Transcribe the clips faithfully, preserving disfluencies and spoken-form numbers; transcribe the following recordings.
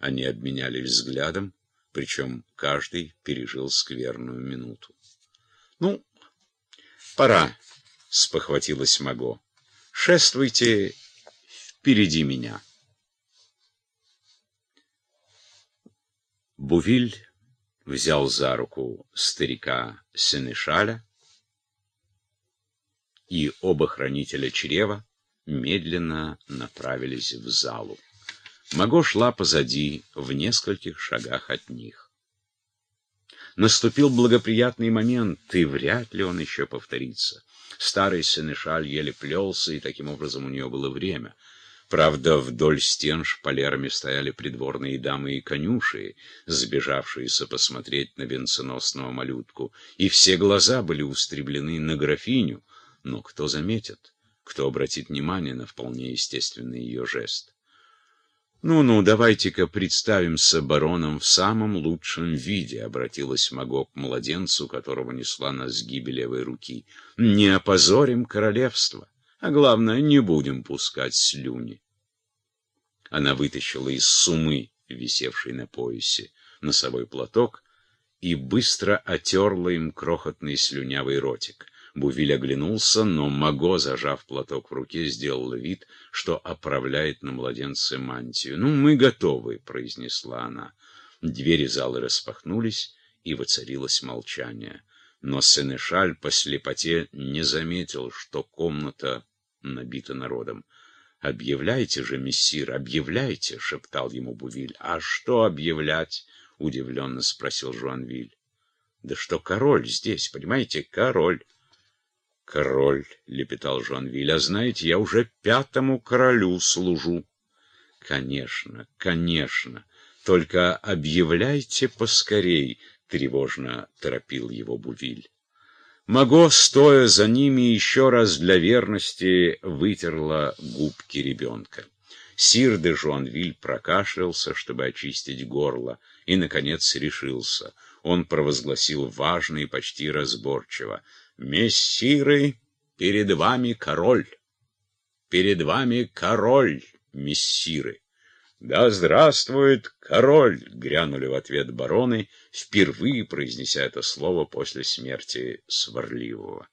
Они обменялись взглядом, причем каждый пережил скверную минуту. — Ну, пора, — спохватилась Маго. — Шествуйте впереди меня. Бувиль взял за руку старика Сенешаля, и оба хранителя чрева медленно направились в залу. Маго шла позади, в нескольких шагах от них. Наступил благоприятный момент, и вряд ли он еще повторится. Старый Сенешаль еле плелся, и таким образом у нее было время. Правда, вдоль стен шпалерами стояли придворные дамы и конюши, сбежавшиеся посмотреть на венценосного малютку, и все глаза были устремлены на графиню, но кто заметит, кто обратит внимание на вполне естественный ее жест? «Ну-ну, давайте-ка представимся бароном в самом лучшем виде», — обратилась Маго к младенцу, которого несла на сгибе левой руки. «Не опозорим королевство, а главное, не будем пускать слюни». Она вытащила из сумы, висевшей на поясе, носовой платок и быстро отерла им крохотный слюнявый ротик. Бувиль оглянулся, но Маго, зажав платок в руке, сделала вид, что оправляет на младенце мантию. «Ну, мы готовы», — произнесла она. Двери зала распахнулись, и воцарилось молчание. Но Сенешаль по слепоте не заметил, что комната набита народом. «Объявляйте же, мессир, объявляйте», — шептал ему Бувиль. «А что объявлять?» — удивленно спросил Жуанвиль. «Да что король здесь, понимаете, король». «Король», — лепетал Жуанвиль, — «а знаете, я уже пятому королю служу». «Конечно, конечно, только объявляйте поскорей», — тревожно торопил его Бувиль. Маго, стоя за ними, еще раз для верности вытерла губки ребенка. Сир де Жуанвиль прокашлялся, чтобы очистить горло, и, наконец, решился. Он провозгласил важно и почти разборчиво: «Мессиры, перед вами король! Перед вами король, мессиры!» «Да здравствует король!» — грянули в ответ бароны, впервые произнеся это слово после смерти Сварливого.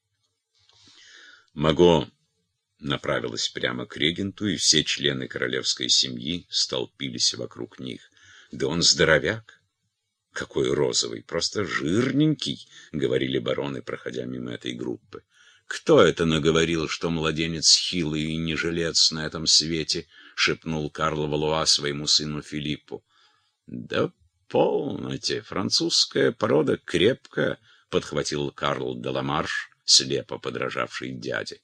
Маго направилась прямо к регенту, и все члены королевской семьи столпились вокруг них. «Да он здоровяк! Какой розовый! Просто жирненький!» — говорили бароны, проходя мимо этой группы. «Кто это наговорил, что младенец хилый и не жилец на этом свете?» — шепнул Карл Валуа своему сыну Филиппу. «Да полноте, французская порода крепкая», — подхватил Карл де Ламарш, слепо подражавший дяде.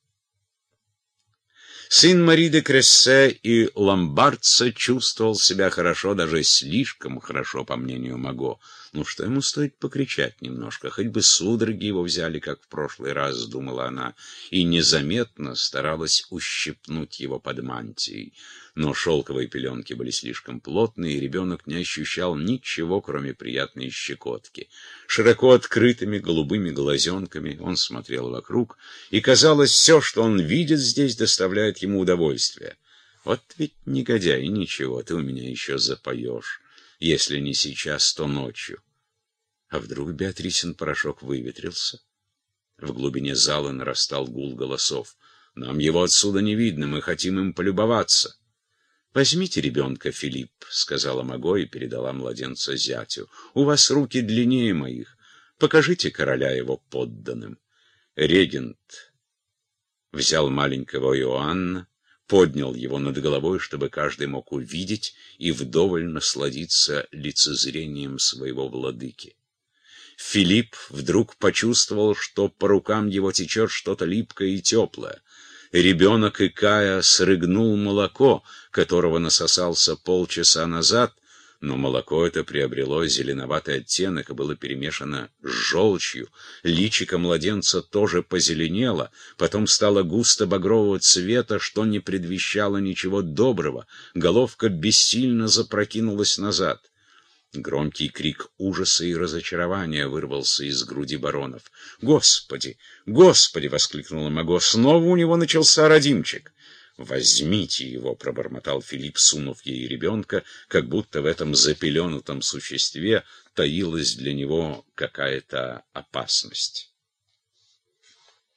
Сын Мари де Крессе и ломбардца чувствовал себя хорошо, даже слишком хорошо, по мнению Маго. Ну, что ему стоит покричать немножко, хоть бы судороги его взяли, как в прошлый раз, думала она, и незаметно старалась ущипнуть его под мантией. Но шелковые пеленки были слишком плотные, и ребенок не ощущал ничего, кроме приятной щекотки. Широко открытыми голубыми глазенками он смотрел вокруг, и, казалось, все, что он видит здесь, доставляет ему удовольствие. «Вот ведь негодяй, ничего, ты у меня еще запоешь. Если не сейчас, то ночью». А вдруг Беатрисин порошок выветрился? В глубине зала нарастал гул голосов. «Нам его отсюда не видно, мы хотим им полюбоваться». «Возьмите ребенка, Филипп», — сказала Маго и передала младенца зятю. «У вас руки длиннее моих. Покажите короля его подданным». Регент взял маленького Иоанна, поднял его над головой, чтобы каждый мог увидеть и вдоволь насладиться лицезрением своего владыки. Филипп вдруг почувствовал, что по рукам его течет что-то липкое и теплое. Ребенок, икая, срыгнул молоко, которого насосался полчаса назад, но молоко это приобрело зеленоватый оттенок и было перемешано с желчью. Личико младенца тоже позеленело, потом стало густо багрового цвета, что не предвещало ничего доброго. Головка бессильно запрокинулась назад. Громкий крик ужаса и разочарования вырвался из груди баронов. «Господи! Господи!» — воскликнула Маго. «Снова у него начался родимчик!» «Возьмите его», — пробормотал Филипп, сунув ей ребенка, как будто в этом запеленутом существе таилась для него какая-то опасность.